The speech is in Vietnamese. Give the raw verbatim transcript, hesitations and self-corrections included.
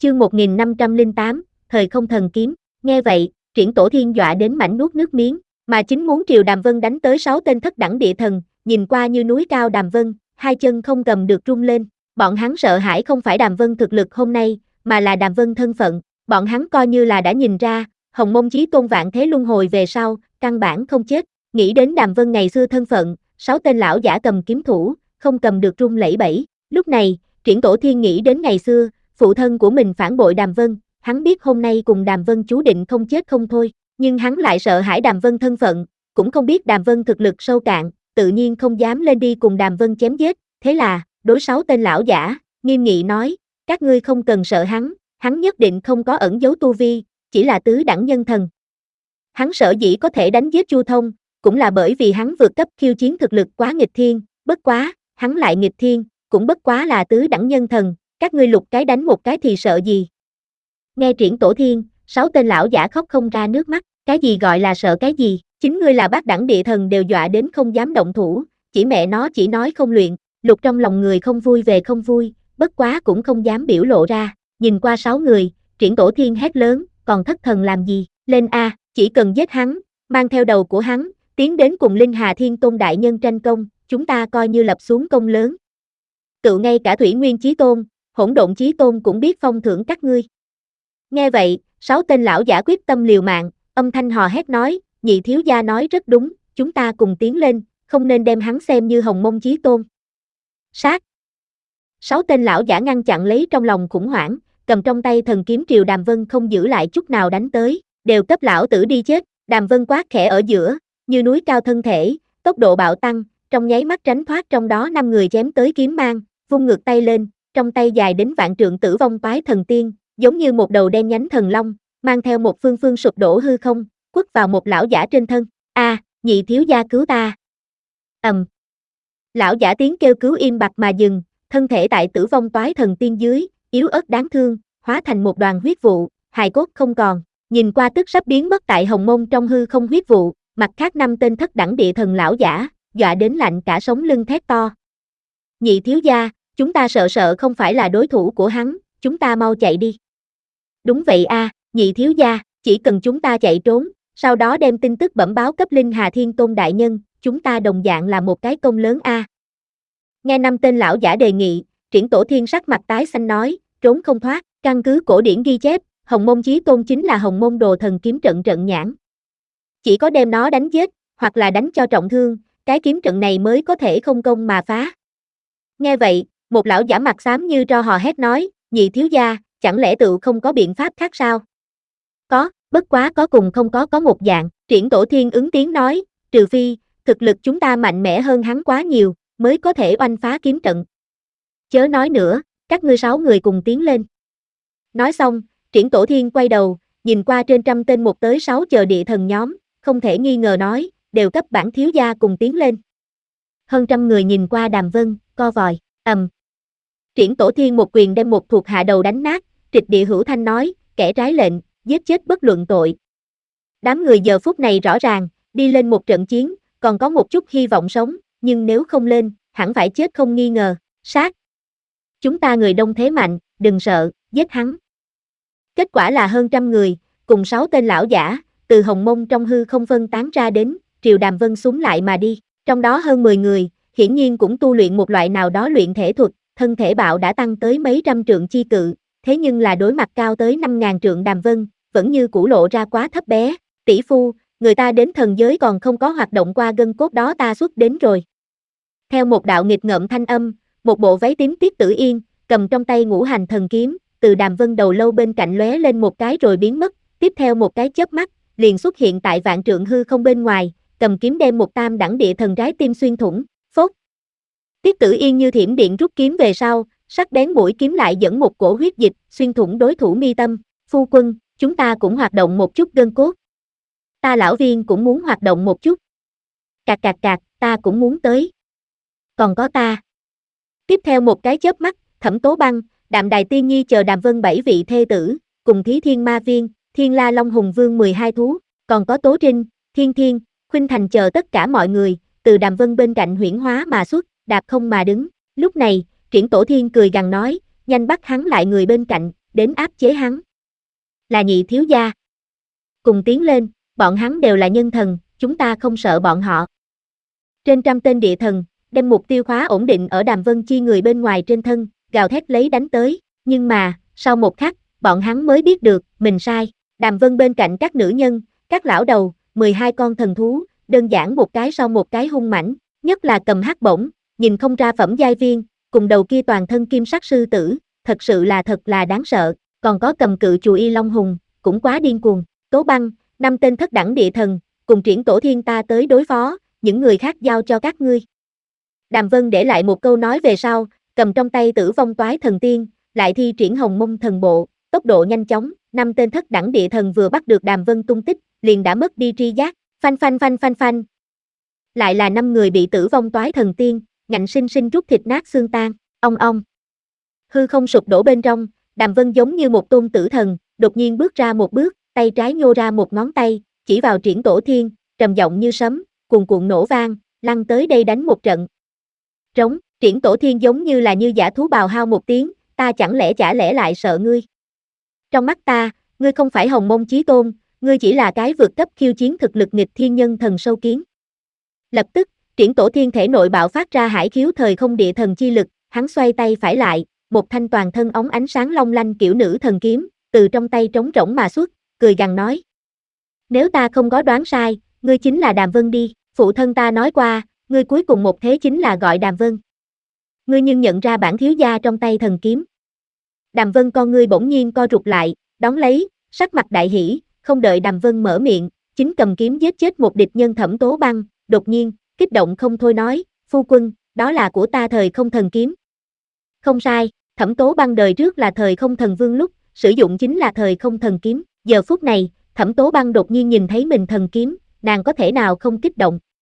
Chương một nghìn năm trăm lẻ tám, Thời không thần kiếm. Nghe vậy, Triển Tổ Thiên dọa đến mảnh nuốt nước miếng, mà chính muốn triều Đàm Vân đánh tới sáu tên thất đẳng địa thần, nhìn qua như núi cao Đàm Vân, hai chân không cầm được rung lên. Bọn hắn sợ hãi không phải Đàm Vân thực lực hôm nay, mà là Đàm Vân thân phận. Bọn hắn coi như là đã nhìn ra, Hồng Mông Chí Tôn vạn thế luân hồi về sau, căn bản không chết. Nghĩ đến Đàm Vân ngày xưa thân phận, sáu tên lão giả cầm kiếm thủ, không cầm được run lẩy bẩy. Lúc này, Triển Tổ Thiên nghĩ đến ngày xưa, phụ thân của mình phản bội Đàm Vân, hắn biết hôm nay cùng Đàm Vân chú định không chết không thôi, nhưng hắn lại sợ hãi Đàm Vân thân phận, cũng không biết Đàm Vân thực lực sâu cạn, tự nhiên không dám lên đi cùng Đàm Vân chém giết, thế là, đối sáu tên lão giả, nghiêm nghị nói, các ngươi không cần sợ hắn, hắn nhất định không có ẩn giấu tu vi, chỉ là tứ đẳng nhân thần. Hắn sở dĩ có thể đánh giết Chu Thông, cũng là bởi vì hắn vượt cấp khiêu chiến thực lực quá nghịch thiên, bất quá, hắn lại nghịch thiên, cũng bất quá là tứ đẳng nhân thần, các ngươi lục cái đánh một cái thì sợ gì. Nghe Triển Tổ Thiên, sáu tên lão giả khóc không ra nước mắt, cái gì gọi là sợ cái gì, chính ngươi là bát đẳng địa thần đều dọa đến không dám động thủ, chỉ mẹ nó chỉ nói không luyện, lục trong lòng người không vui về không vui, bất quá cũng không dám biểu lộ ra, nhìn qua sáu người, Triển Tổ Thiên hét lớn, còn thất thần làm gì, lên a, chỉ cần giết hắn, mang theo đầu của hắn, tiến đến cùng Linh Hà Thiên Tôn đại nhân tranh công, chúng ta coi như lập xuống công lớn. Cựu ngay cả Thủy Nguyên Chí Tôn, Hỗn Độn Chí Tôn cũng biết phong thưởng các ngươi. Nghe vậy, sáu tên lão giả quyết tâm liều mạng, âm thanh hò hét nói, nhị thiếu gia nói rất đúng, chúng ta cùng tiến lên, không nên đem hắn xem như Hồng Mông Chí Tôn. Sát. Sáu tên lão giả ngăn chặn lấy trong lòng khủng hoảng, cầm trong tay thần kiếm triều Đàm Vân không giữ lại chút nào đánh tới, đều cấp lão tử đi chết. Đàm Vân quát khẽ ở giữa, như núi cao thân thể, tốc độ bạo tăng, trong nháy mắt tránh thoát trong đó năm người chém tới kiếm mang, vung ngược tay lên, trong tay dài đến vạn trượng Tử Vong Toái Thần Tiên, giống như một đầu đen nhánh thần long, mang theo một phương phương sụp đổ hư không, quất vào một lão giả trên thân. A, à, nhị thiếu gia cứu ta. Ầm. Um. Lão giả tiếng kêu cứu im bặt mà dừng, thân thể tại Tử Vong Toái Thần Tiên dưới, yếu ớt đáng thương, hóa thành một đoàn huyết vụ, hài cốt không còn. Nhìn qua tức sắp biến mất tại Hồng Mông trong hư không huyết vụ, mặt khác năm tên thất đẳng địa thần lão giả, dọa đến lạnh cả sống lưng thét to. Nhị thiếu gia, chúng ta sợ sợ không phải là đối thủ của hắn, chúng ta mau chạy đi. Đúng vậy a, à, nhị thiếu gia, chỉ cần chúng ta chạy trốn, sau đó đem tin tức bẩm báo cấp Linh Hà Thiên Tôn đại nhân, chúng ta đồng dạng là một cái công lớn a. À. Nghe năm tên lão giả đề nghị, Triển Tổ Thiên sắc mặt tái xanh nói, trốn không thoát, căn cứ cổ điển ghi chép, Hồng Mông Chí Tôn chính là Hồng Mông Đồ Thần kiếm trận trận nhãn. Chỉ có đem nó đánh giết, hoặc là đánh cho trọng thương, cái kiếm trận này mới có thể không công mà phá. Nghe vậy, một lão giả mặt xám như tro hò hét nói, nhị thiếu gia, chẳng lẽ tự không có biện pháp khác sao? Có, bất quá có cùng không có có một dạng, Triển Tổ Thiên ứng tiếng nói, trừ phi, thực lực chúng ta mạnh mẽ hơn hắn quá nhiều, mới có thể oanh phá kiếm trận. Chớ nói nữa, các ngươi sáu người cùng tiến lên. Nói xong, Triển Tổ Thiên quay đầu, nhìn qua trên trăm tên một tới sáu chờ địa thần nhóm, không thể nghi ngờ nói, đều cấp bản thiếu gia cùng tiến lên. Hơn trăm người nhìn qua Đàm Vân, co vòi, ầm. Um. Triển Tổ Thiên một quyền đem một thuộc hạ đầu đánh nát, trịch địa hữu thanh nói, kẻ trái lệnh, giết chết bất luận tội. Đám người giờ phút này rõ ràng, đi lên một trận chiến, còn có một chút hy vọng sống, nhưng nếu không lên, hẳn phải chết không nghi ngờ, sát. Chúng ta người đông thế mạnh, đừng sợ, giết hắn. Kết quả là hơn trăm người, cùng sáu tên lão giả, từ Hồng Mông trong hư không phân tán ra đến, triều Đàm Vân xuống lại mà đi, trong đó hơn mười người, hiển nhiên cũng tu luyện một loại nào đó luyện thể thuật, thân thể bạo đã tăng tới mấy trăm trượng chi cự, thế nhưng là đối mặt cao tới năm ngàn trượng Đàm Vân, vẫn như cũ lộ ra quá thấp bé, tỷ phu, người ta đến thần giới còn không có hoạt động qua gân cốt đó ta xuất đến rồi. Theo một đạo nghịch ngợm thanh âm, một bộ váy tím Tiết Tử Yên, cầm trong tay ngũ hành thần kiếm, từ Đàm Vân đầu lâu bên cạnh lóe lên một cái rồi biến mất, tiếp theo một cái chớp mắt, liền xuất hiện tại vạn trượng hư không bên ngoài, cầm kiếm đem một tam đẳng địa thần trái tim xuyên thủng, phốt. Tiết Tử Yên như thiểm điện rút kiếm về sau, sắc bén mũi kiếm lại dẫn một cổ huyết dịch, xuyên thủng đối thủ mi tâm, phu quân, chúng ta cũng hoạt động một chút gân cốt. Ta lão viên cũng muốn hoạt động một chút. Cạc cạc cạc, ta cũng muốn tới. Còn có ta. Tiếp theo một cái chớp mắt, Thẩm Tố Băng, Đạm Đài Tiên Nhi chờ Đàm Vân bảy vị thê tử, cùng Thí Thiên Ma Viên, Thiên La Long Hùng Vương mười hai thú, còn có Tố Trinh, Thiên Thiên, Khuynh Thành chờ tất cả mọi người, từ Đàm Vân bên cạnh huyễn hóa mà xuất, đạp không mà đứng. Lúc này, Triển Tổ Thiên cười gằn nói, nhanh bắt hắn lại người bên cạnh, đến áp chế hắn. Là nhị thiếu gia. Cùng tiến lên, bọn hắn đều là nhân thần, chúng ta không sợ bọn họ. Trên trăm tên địa thần, đem mục tiêu khóa ổn định ở Đàm Vân Chi người bên ngoài trên thân, gào thét lấy đánh tới, nhưng mà, sau một khắc, bọn hắn mới biết được, mình sai. Đàm Vân bên cạnh các nữ nhân, các lão đầu, mười hai con thần thú, đơn giản một cái sau một cái hung mãnh, nhất là cầm hắc bổng, nhìn không ra phẩm giai viên, cùng đầu kia toàn thân kim sắc sư tử, thật sự là thật là đáng sợ, còn có cầm cự chù y long hùng, cũng quá điên cuồng. Tố Băng, năm tên thất đẳng địa thần, cùng triển tổ thiên ta tới đối phó, những người khác giao cho các ngươi. Đàm Vân để lại một câu nói về sau, cầm trong tay Tử Vong Toái Thần Tiên, lại thi triển Hồng Mông Thần Bộ, tốc độ nhanh chóng, năm tên thất đẳng địa thần vừa bắt được Đàm Vân tung tích, liền đã mất đi tri giác, phanh phanh phanh phanh phanh. Lại là năm người bị Tử Vong Toái Thần Tiên, ngạnh sinh sinh rút thịt nát xương tan, ong ong. Hư không sụp đổ bên trong, Đàm Vân giống như một tôn tử thần, đột nhiên bước ra một bước, tay trái nhô ra một ngón tay, chỉ vào triển tổ thiên, trầm giọng như sấm, cuồn cuộn nổ vang, lăn tới đây đánh một trận. Trống, triển tổ thiên giống như là như dã thú bào hao một tiếng, ta chẳng lẽ chả lẽ lại sợ ngươi. Trong mắt ta, ngươi không phải Hồng Mông Chí Tôn, ngươi chỉ là cái vượt cấp khiêu chiến thực lực nghịch thiên nhân thần sâu kiến. Lập tức, triển tổ thiên thể nội bạo phát ra hải khiếu thời không địa thần chi lực, hắn xoay tay phải lại, một thanh toàn thân óng ánh sáng long lanh kiểu nữ thần kiếm, từ trong tay trống rỗng mà xuất, cười gằn nói. Nếu ta không có đoán sai, ngươi chính là Đàm Vân đi, phụ thân ta nói qua, ngươi cuối cùng một thế chính là gọi Đàm Vân. Ngươi nhưng nhận ra bản thiếu gia trong tay thần kiếm. Đàm Vân con ngươi bỗng nhiên co rụt lại, đón lấy, sắc mặt đại hỉ, không đợi Đàm Vân mở miệng, chính cầm kiếm giết chết một địch nhân Thẩm Tố Băng, đột nhiên, kích động không thôi nói, phu quân, đó là của ta thời không thần kiếm. Không sai, Thẩm Tố Băng đời trước là thời không thần vương lúc, sử dụng chính là thời không thần kiếm, giờ phút này, Thẩm Tố Băng đột nhiên nhìn thấy mình thần kiếm, nàng có thể nào không kích động,